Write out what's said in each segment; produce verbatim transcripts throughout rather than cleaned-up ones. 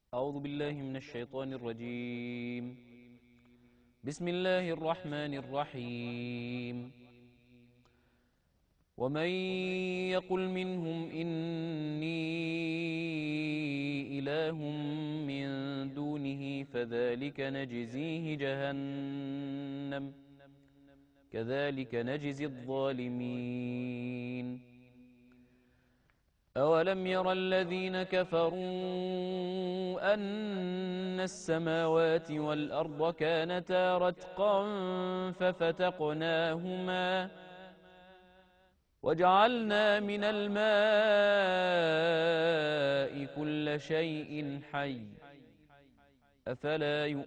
أعوذ بالله من الشيطان الرجيم. بسم الله الرحمن الرحيم. ومن يقل منهم إني إله من دونه فذلك نجزيه جهنم كذلك نجزي الظالمين. أولم ير الذين كفروا أن السماوات والأرض كانتا رتقا ففتقناهما وجعلنا من الماء كل شيء حي أفلا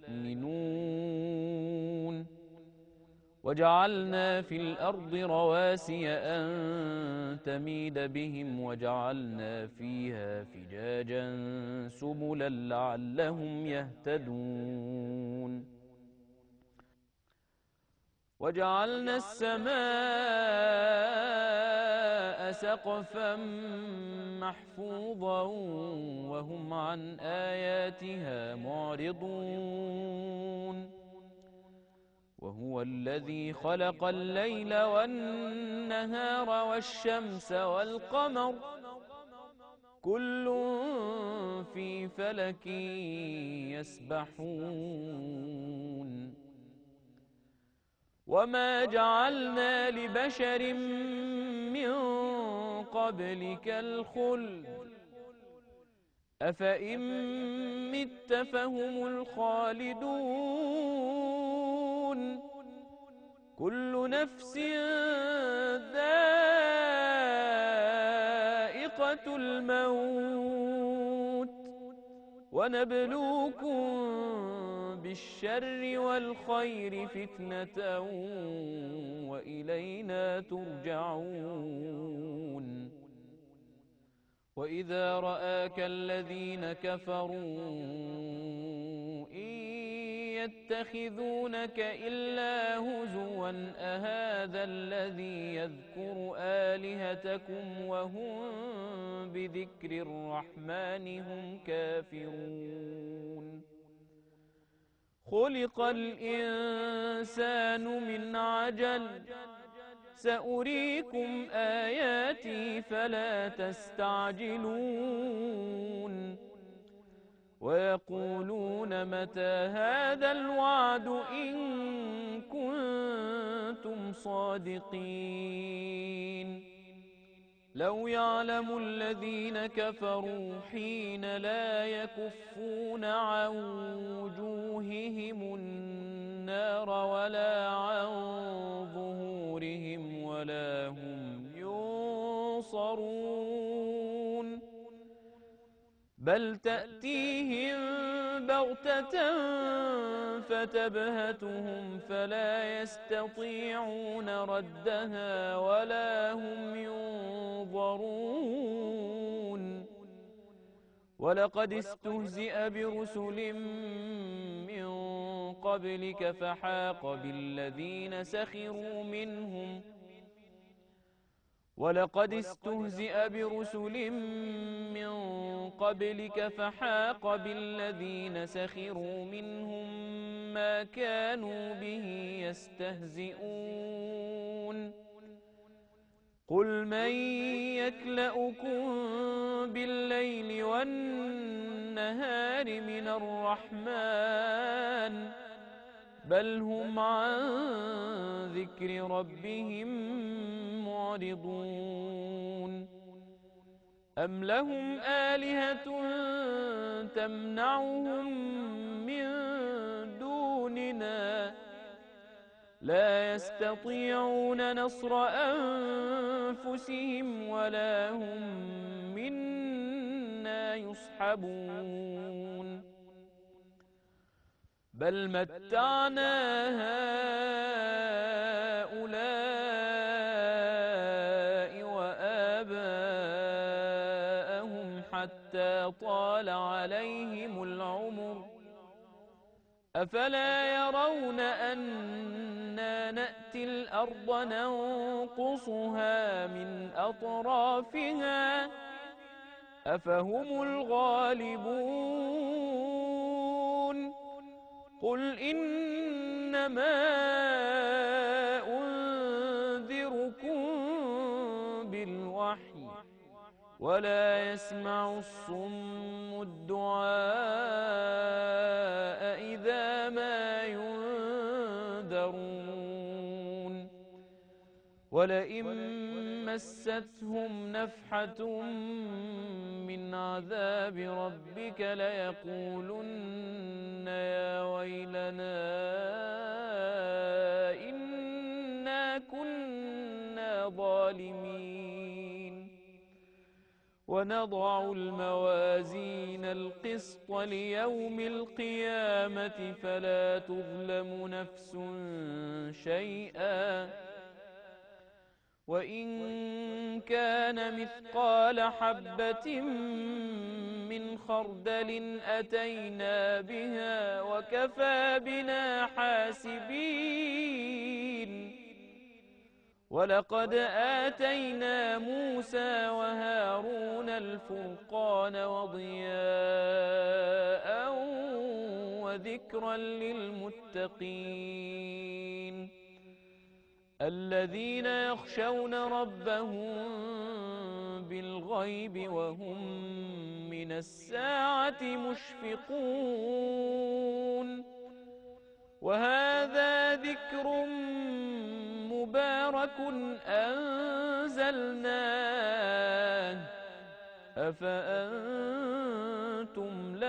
يؤمنون. وجعلنا في الأرض رواسي أن تميد بهم وجعلنا فيها فجاجا سبلا لعلهم يهتدون. وجعلنا السماء سقفا محفوظا وهم عن آياتها معرضون. وهو الذي خلق الليل والنهار والشمس والقمر كل في فلك يسبحون. وما جعلنا لبشر من قبلك الخلد أفإن مت فهم الخالدون. كل نفس ذائقة الموت ونبلوكم بالشر والخير فتنة وإلينا ترجعون. وإذا رآك الذين كفروا إن يتخذونك إلا هزوا أهذا الذي يذكر آلهتكم وهم بذكر الرحمن هم كافرون. خلق الإنسان من عجل سأريكم آياتي فلا تستعجلون. ويقولون متى هذا الوعد إن كنتم صادقين. لو يعلم الذين كفروا حين لا يكفون عن وجوههم النار ولا عن ظهورهم ولا هم ينصرون. بل تأتيهم بغتة فتبهتهم فلا يستطيعون ردها ولا هم ينظرون. ولقد استهزئ برسل من قبلك فحاق بالذين سخروا منهم ولقد استهزئ برسل من قبلك فحاق بالذين سخروا منهم ما كانوا به يستهزئون. قل من يكلؤكم بالليل والنهار من الرحمن بل هم عن ذكر ربهم معرضون. أم لهم آلهة تمنعهم من دوننا لا يستطيعون نصر أنفسهم ولا هم منا يصحبون. بل متعنا هؤلاء وآباءهم حتى طال عليهم العمر أفلا يرون أنا نأتي الأرض ننقصها من أطرافها أفهم الغالبون قل إنما أنذركم بالوحي ولا يسمع الصم الدعاء إذا ما ينذرون ولئن مستهم نفحة من عذاب ربك ليقولن يا ويلنا إنا كنا ظالمين ونضع الموازين القسط ليوم القيامة فلا تظلم نفس شيئا وإن كان مثقال حبة من خردل أتينا بها وكفى بنا حاسبين ولقد آتينا موسى وهارون الفرقان وضياء وذكرا للمتقين الذين يخشون ربهم بالغيب وهم من الساعة مشفقون وهذا ذكر مبارك أنزلناه أفأنتم